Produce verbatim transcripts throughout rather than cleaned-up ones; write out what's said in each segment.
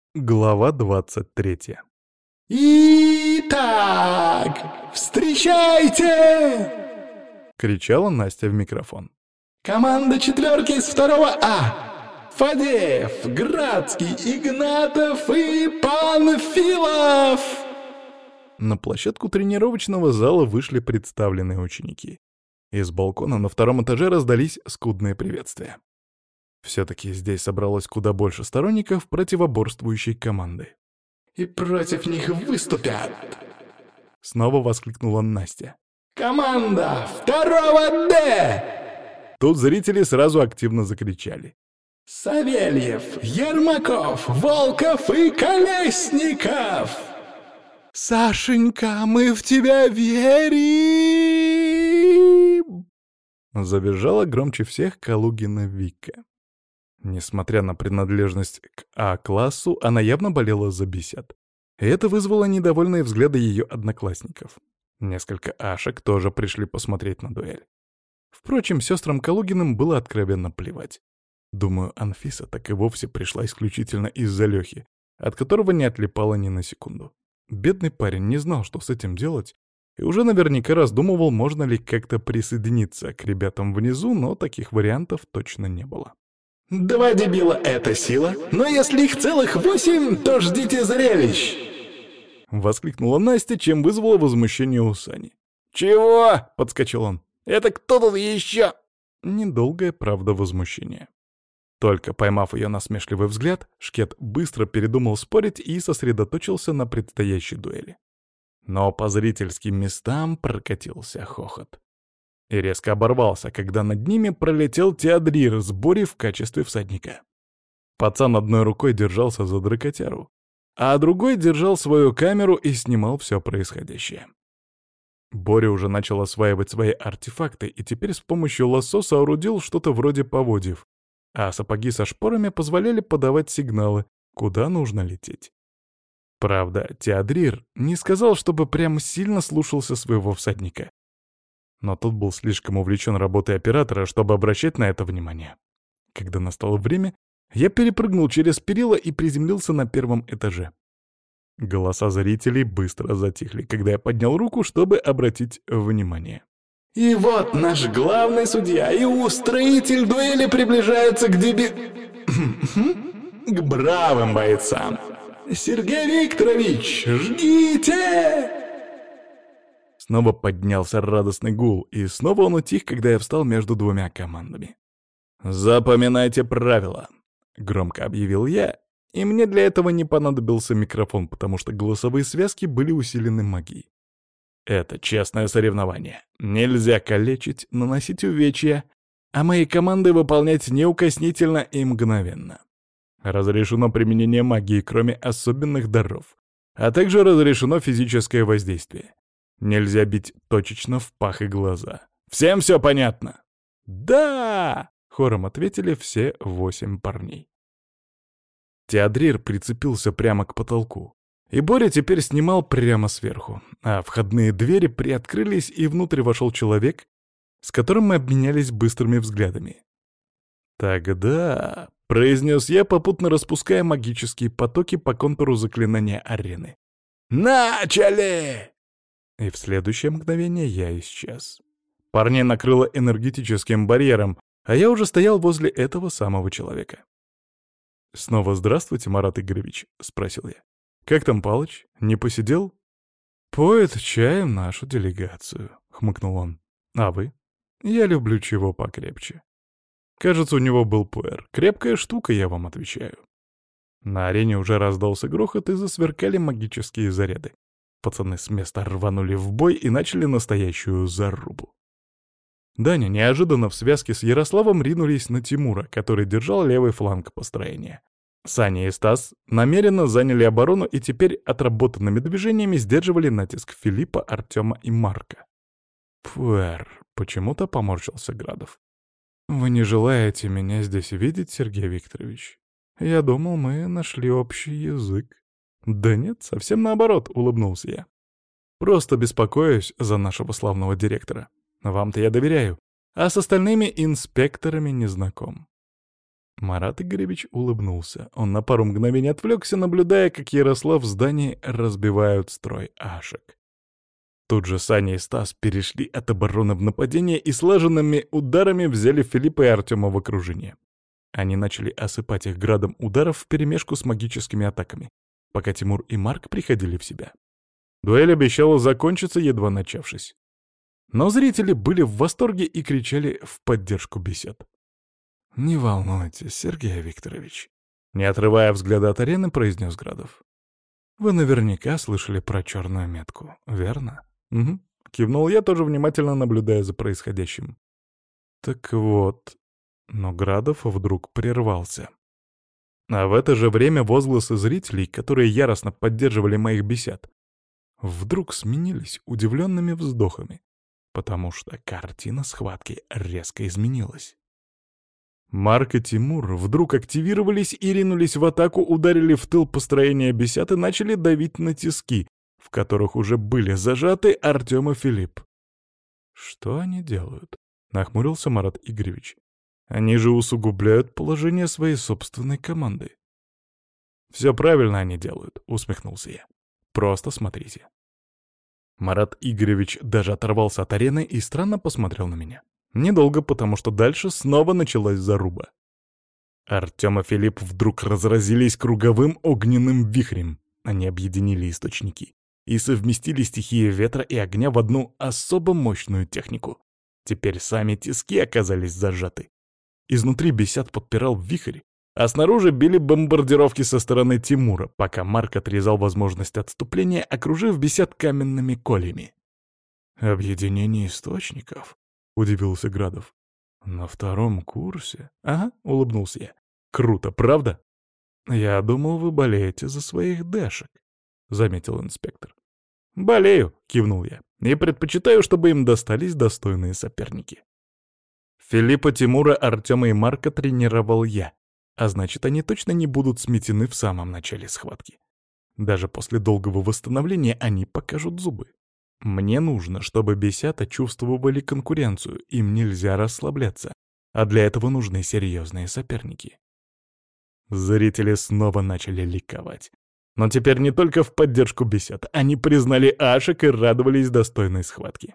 Глава двадцать третья. «Итак, встречайте!» — кричала Настя в микрофон. «Команда четверки из второго А! Фадеев, Градский, Игнатов и Панфилов!» На площадку тренировочного зала вышли представленные ученики. Из балкона на втором этаже раздались скудные приветствия. Все-таки здесь собралось куда больше сторонников противоборствующей команды. «И против них выступят!» — снова воскликнула Настя. «Команда второго Д!» Тут зрители сразу активно закричали. «Савельев, Ермаков, Волков и Колесников!» «Сашенька, мы в тебя верим!» Завизжала громче всех Калугина Вика. Несмотря на принадлежность к А-классу, она явно болела за бесед. И это вызвало недовольные взгляды ее одноклассников. Несколько ашек тоже пришли посмотреть на дуэль. Впрочем, сестрам Калугиным было откровенно плевать. Думаю, Анфиса так и вовсе пришла исключительно из-за Лёхи, от которого не отлипала ни на секунду. Бедный парень не знал, что с этим делать, и уже наверняка раздумывал, можно ли как-то присоединиться к ребятам внизу, но таких вариантов точно не было. «Два дебила — это сила, но если их целых восемь, то ждите зрелищ!» — воскликнула Настя, чем вызвала возмущение у Сани. «Чего?» — подскочил он. «Это кто тут еще?» Недолгое, правда, возмущение. Только поймав ее насмешливый взгляд, Шкет быстро передумал спорить и сосредоточился на предстоящей дуэли. Но по зрительским местам прокатился хохот. И резко оборвался, когда над ними пролетел Теодрир с Борей в качестве всадника. Пацан одной рукой держался за дракотяру, а другой держал свою камеру и снимал все происходящее. Боря уже начал осваивать свои артефакты и теперь с помощью лассо соорудил что-то вроде поводьев, а сапоги со шпорами позволяли подавать сигналы, куда нужно лететь. Правда, Теодрир не сказал, чтобы прям сильно слушался своего всадника. Но тот был слишком увлечен работой оператора, чтобы обращать на это внимание. Когда настало время, я перепрыгнул через перила и приземлился на первом этаже. Голоса зрителей быстро затихли, когда я поднял руку, чтобы обратить внимание. «И вот наш главный судья и устроитель дуэли приближаются к деби... к бравым бойцам. Сергей Викторович, ждите!» Снова поднялся радостный гул, и снова он утих, когда я встал между двумя командами. «Запоминайте правила», — громко объявил я, и мне для этого не понадобился микрофон, потому что голосовые связки были усилены магией. Это честное соревнование. Нельзя калечить, наносить увечья, а мои команды выполнять неукоснительно и мгновенно. Разрешено применение магии, кроме особенных даров, а также разрешено физическое воздействие. Нельзя бить точечно в пах и глаза. Всем все понятно? «Да!» — хором ответили все восемь парней. Теодрир прицепился прямо к потолку, и Боря теперь снимал прямо сверху, а входные двери приоткрылись, и внутрь вошел человек, с которым мы обменялись быстрыми взглядами. «Тогда...» — произнес я, попутно распуская магические потоки по контуру заклинания арены. «Начали!» И в следующее мгновение я исчез. Парней накрыло энергетическим барьером, а я уже стоял возле этого самого человека. «Снова здравствуйте, Марат Игоревич», — спросил я. «Как там Палыч? Не посидел?» «Поет чаем нашу делегацию», — хмыкнул он. «А вы?» «Я люблю чего покрепче». Кажется, у него был пуэр. Крепкая штука, я вам отвечаю. На арене уже раздался грохот и засверкали магические заряды. Пацаны с места рванули в бой и начали настоящую зарубу. Даня неожиданно в связке с Ярославом ринулись на Тимура, который держал левый фланг построения. Саня и Стас намеренно заняли оборону и теперь отработанными движениями сдерживали натиск Филиппа, Артема и Марка. «Пуэр», — почему-то поморщился Градов. «Вы не желаете меня здесь видеть, Сергей Викторович? Я думал, мы нашли общий язык». «Да нет, совсем наоборот», — улыбнулся я. «Просто беспокоюсь за нашего славного директора. Вам-то я доверяю, а с остальными инспекторами не знаком». Марат Игоревич улыбнулся. Он на пару мгновений отвлекся, наблюдая, как Ярослав в здании разбивают строй ашек. Тут же Саня и Стас перешли от обороны в нападение и слаженными ударами взяли Филиппа и Артема в окружение. Они начали осыпать их градом ударов вперемешку с магическими атаками, пока Тимур и Марк приходили в себя. Дуэль обещала закончиться, едва начавшись. Но зрители были в восторге и кричали в поддержку бесед. «Не волнуйтесь, Сергей Викторович», — не отрывая взгляда от арены, произнес Градов. «Вы наверняка слышали про черную метку, верно?» «Угу», — кивнул я, тоже внимательно наблюдая за происходящим. «Так вот...» Но Градов вдруг прервался. А в это же время возгласы зрителей, которые яростно поддерживали моих бесед, вдруг сменились удивленными вздохами, потому что картина схватки резко изменилась. Марк и Тимур вдруг активировались и ринулись в атаку, ударили в тыл построения бесед и начали давить на тиски, в которых уже были зажаты Артем и Филипп. «Что они делают?» — нахмурился Марат Игоревич. «Они же усугубляют положение своей собственной команды». «Все правильно они делают», — усмехнулся я. «Просто смотрите». Марат Игоревич даже оторвался от арены и странно посмотрел на меня. Недолго, потому что дальше снова началась заруба. Артем и Филипп вдруг разразились круговым огненным вихрем. Они объединили источники и совместили стихии ветра и огня в одну особо мощную технику. Теперь сами тиски оказались зажаты. Изнутри бесед подпирал вихрь, а снаружи били бомбардировки со стороны Тимура, пока Марк отрезал возможность отступления, окружив бесед каменными колями. «Объединение источников?» — удивился Градов. «На втором курсе?» «Ага», — улыбнулся я. «Круто, правда?» «Я думал, вы болеете за своих дэшек», — заметил инспектор. «Болею», — кивнул я, — «и предпочитаю, чтобы им достались достойные соперники». Филиппа, Тимура, Артема и Марка тренировал я, а значит, они точно не будут сметены в самом начале схватки. Даже после долгого восстановления они покажут зубы. Мне нужно, чтобы бесята чувствовали конкуренцию, им нельзя расслабляться, а для этого нужны серьезные соперники. Зрители снова начали ликовать. Но теперь не только в поддержку бесед, они признали ашек и радовались достойной схватке.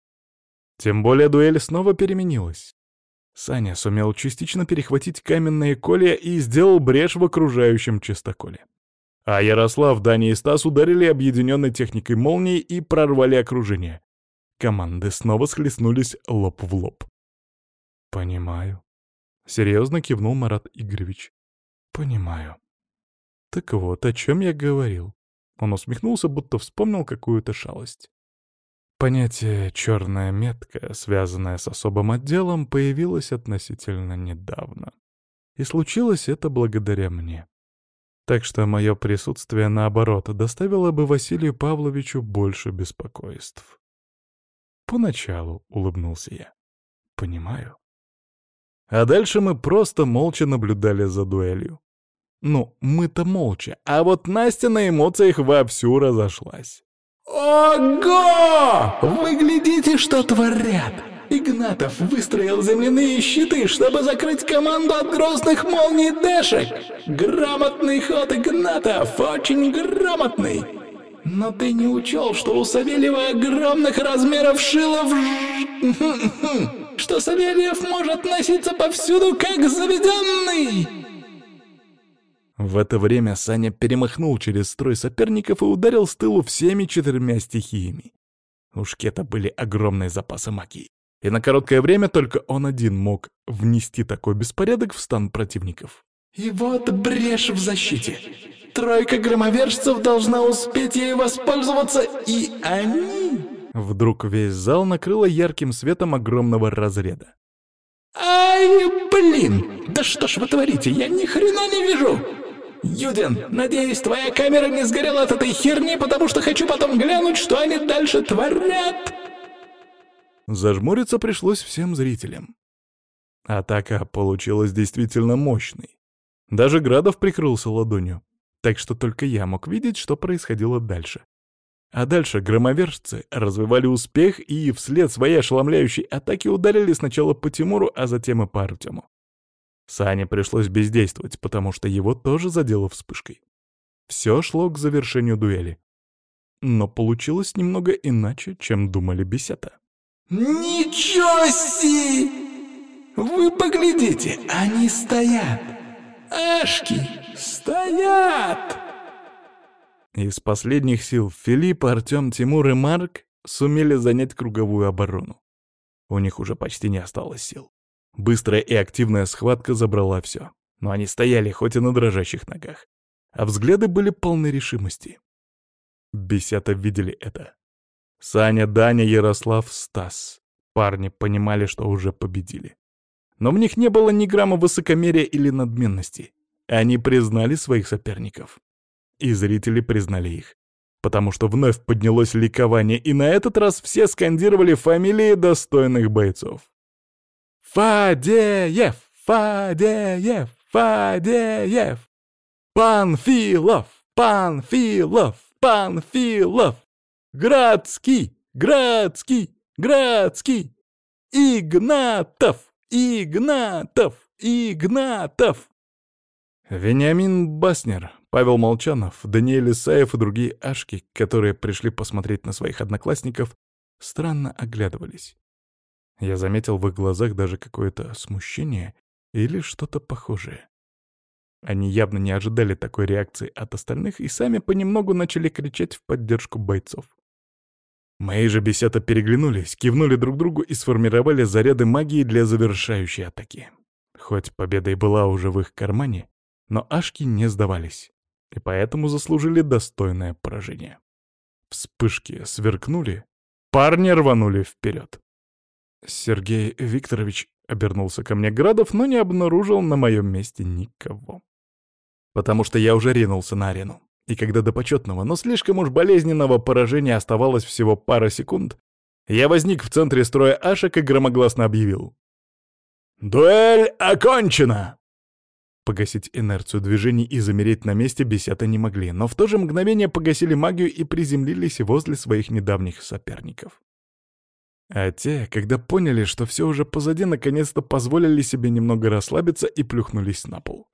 Тем более дуэль снова переменилась. Саня сумел частично перехватить каменные колья и сделал брешь в окружающем чистоколе. А Ярослав, Даня и Стас ударили объединенной техникой молнии и прорвали окружение. Команды снова схлестнулись лоб в лоб. «Понимаю», — серьезно кивнул Марат Игоревич. «Понимаю. Так вот, о чем я говорил». Он усмехнулся, будто вспомнил какую-то шалость. Понятие «черная метка», связанное с особым отделом, появилось относительно недавно. И случилось это благодаря мне. Так что мое присутствие, наоборот, доставило бы Василию Павловичу больше беспокойств. «Поначалу», — улыбнулся я. «Понимаю». А дальше мы просто молча наблюдали за дуэлью. Ну, мы-то молча, а вот Настя на эмоциях вовсю разошлась. Ого! Вы глядите, что творят! Игнатов выстроил земляные щиты, чтобы закрыть команду от грозных молний дэшек. Грамотный ход, Игнатов, очень грамотный. Но ты не учел, что у Савельева огромных размеров шило в... что Савельев может носиться повсюду, как заведенный. В это время Саня перемахнул через строй соперников и ударил с тылу всеми четырьмя стихиями. У Шкета были огромные запасы магии, и на короткое время только он один мог внести такой беспорядок в стан противников. И вот брешь в защите. Тройка громовержцев должна успеть ей воспользоваться, и они... Вдруг весь зал накрыло ярким светом огромного разряда. Ай, блин! Да что ж вы творите? Я ни хрена не вижу! Юдин, надеюсь, твоя камера не сгорела от этой херни, потому что хочу потом глянуть, что они дальше творят. Зажмуриться пришлось всем зрителям. Атака получилась действительно мощной. Даже Градов прикрылся ладонью, так что только я мог видеть, что происходило дальше. А дальше громовержцы развивали успех и вслед своей ошеломляющей атаки ударили сначала по Тимуру, а затем и по Артему. Сане пришлось бездействовать, потому что его тоже задело вспышкой. Все шло к завершению дуэли. Но получилось немного иначе, чем думали бесята. «Ничего себе! Вы поглядите, они стоят! Ашки стоят!» Из последних сил Филипп, Артём, Тимур и Марк сумели занять круговую оборону. У них уже почти не осталось сил. Быстрая и активная схватка забрала все. Но они стояли, хоть и на дрожащих ногах. А взгляды были полны решимости. Бесята видели это. Саня, Даня, Ярослав, Стас. Парни понимали, что уже победили. Но в них не было ни грамма высокомерия или надменности. Они признали своих соперников. И зрители признали их. Потому что вновь поднялось ликование, и на этот раз все скандировали фамилии достойных бойцов. Фадеев! Фадеев! Фадеев! Панфилов! Панфилов! Панфилов! Градский! Градский! Градский! Игнатов! Игнатов! Игнатов! Вениамин Баснер, Павел Молчанов, Даниэль Исаев и другие ашки, которые пришли посмотреть на своих одноклассников, странно оглядывались. Я заметил в их глазах даже какое-то смущение или что-то похожее. Они явно не ожидали такой реакции от остальных и сами понемногу начали кричать в поддержку бойцов. Мои же бесята переглянулись, кивнули друг другу и сформировали заряды магии для завершающей атаки. Хоть победа и была уже в их кармане, но ашки не сдавались, и поэтому заслужили достойное поражение. Вспышки сверкнули, парни рванули вперед. Сергей Викторович обернулся ко мне Градов, но не обнаружил на моем месте никого. Потому что я уже ринулся на арену. И когда до почетного, но слишком уж болезненного поражения оставалось всего пара секунд, я возник в центре строя ашек и громогласно объявил: «Дуэль окончена!» Погасить инерцию движений и замереть на месте бесята не могли, но в то же мгновение погасили магию и приземлились возле своих недавних соперников. А те, когда поняли, что все уже позади, наконец-то позволили себе немного расслабиться и плюхнулись на пол.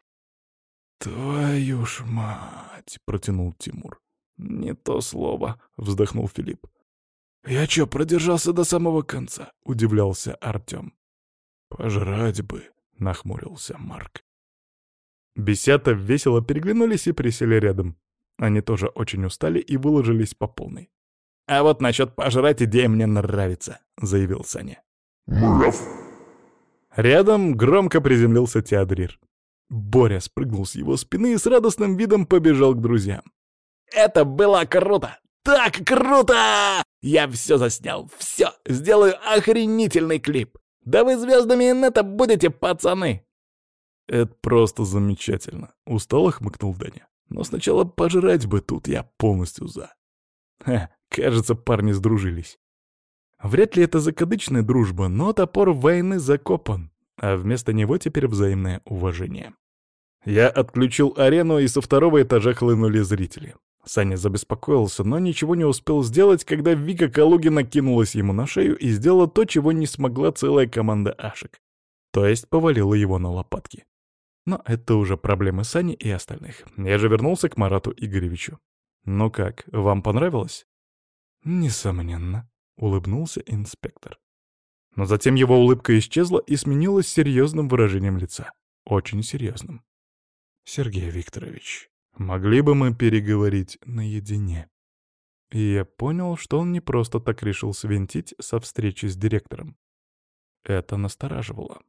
«Твою ж мать!» — протянул Тимур. «Не то слово», — вздохнул Филипп. «Я чё, продержался до самого конца?» — удивлялся Артём. «Пожрать бы», — нахмурился Марк. Бесята весело переглянулись и присели рядом. Они тоже очень устали и выложились по полной. «А вот насчет пожрать идея мне нравится», — заявил Саня. «Мрав!» Рядом громко приземлился Теодрир. Боря спрыгнул с его спины и с радостным видом побежал к друзьям. «Это было круто! Так круто! Я все заснял, все! Сделаю охренительный клип! Да вы звездами инета будете, пацаны!» «Это просто замечательно!» — устало хмыкнул Даня. «Но сначала пожрать бы тут, я полностью за». Ха, кажется, парни сдружились. Вряд ли это закадычная дружба, но топор войны закопан, а вместо него теперь взаимное уважение. Я отключил арену, и со второго этажа хлынули зрители. Саня забеспокоился, но ничего не успел сделать, когда Вика Калугина кинулась ему на шею и сделала то, чего не смогла целая команда ашек. То есть повалила его на лопатки. Но это уже проблемы Сани и остальных. Я же вернулся к Марату Игоревичу. «Ну как, вам понравилось?» «Несомненно», — улыбнулся инспектор. Но затем его улыбка исчезла и сменилась серьезным выражением лица. Очень серьезным. «Сергей Викторович, могли бы мы переговорить наедине?» И я понял, что он не просто так решил свинтить со встречи с директором. Это настораживало.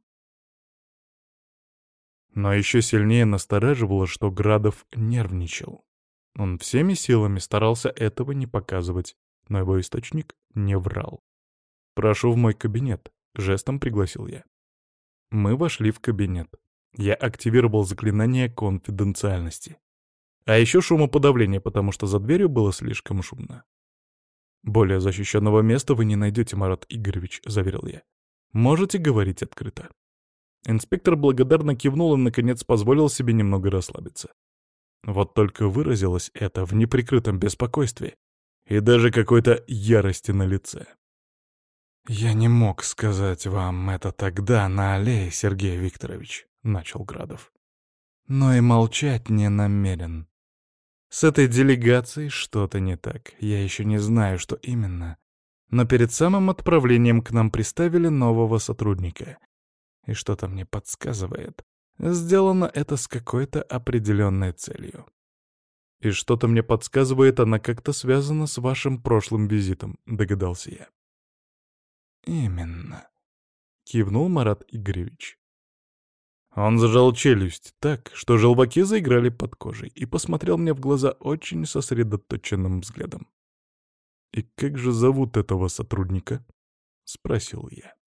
Но еще сильнее настораживало, что Градов нервничал. Он всеми силами старался этого не показывать, но его источник не врал. «Прошу в мой кабинет», — жестом пригласил я. Мы вошли в кабинет. Я активировал заклинание конфиденциальности. А еще шумоподавление, потому что за дверью было слишком шумно. «Более защищенного места вы не найдете, Марат Игоревич», — заверил я. «Можете говорить открыто». Инспектор благодарно кивнул и, наконец, позволил себе немного расслабиться. Вот только выразилось это в неприкрытом беспокойстве и даже какой-то ярости на лице. «Я не мог сказать вам это тогда на аллее, Сергей Викторович», — начал Градов. «Но и молчать не намерен. С этой делегацией что-то не так. Я еще не знаю, что именно. Но перед самым отправлением к нам приставили нового сотрудника. И что-то мне подсказывает, сделано это с какой-то определенной целью. И что-то мне подсказывает, она как-то связана с вашим прошлым визитом», — догадался я. «Именно», — кивнул Марат Игоревич. Он зажал челюсть так, что желваки заиграли под кожей, и посмотрел мне в глаза очень сосредоточенным взглядом. «И как же зовут этого сотрудника?» — спросил я.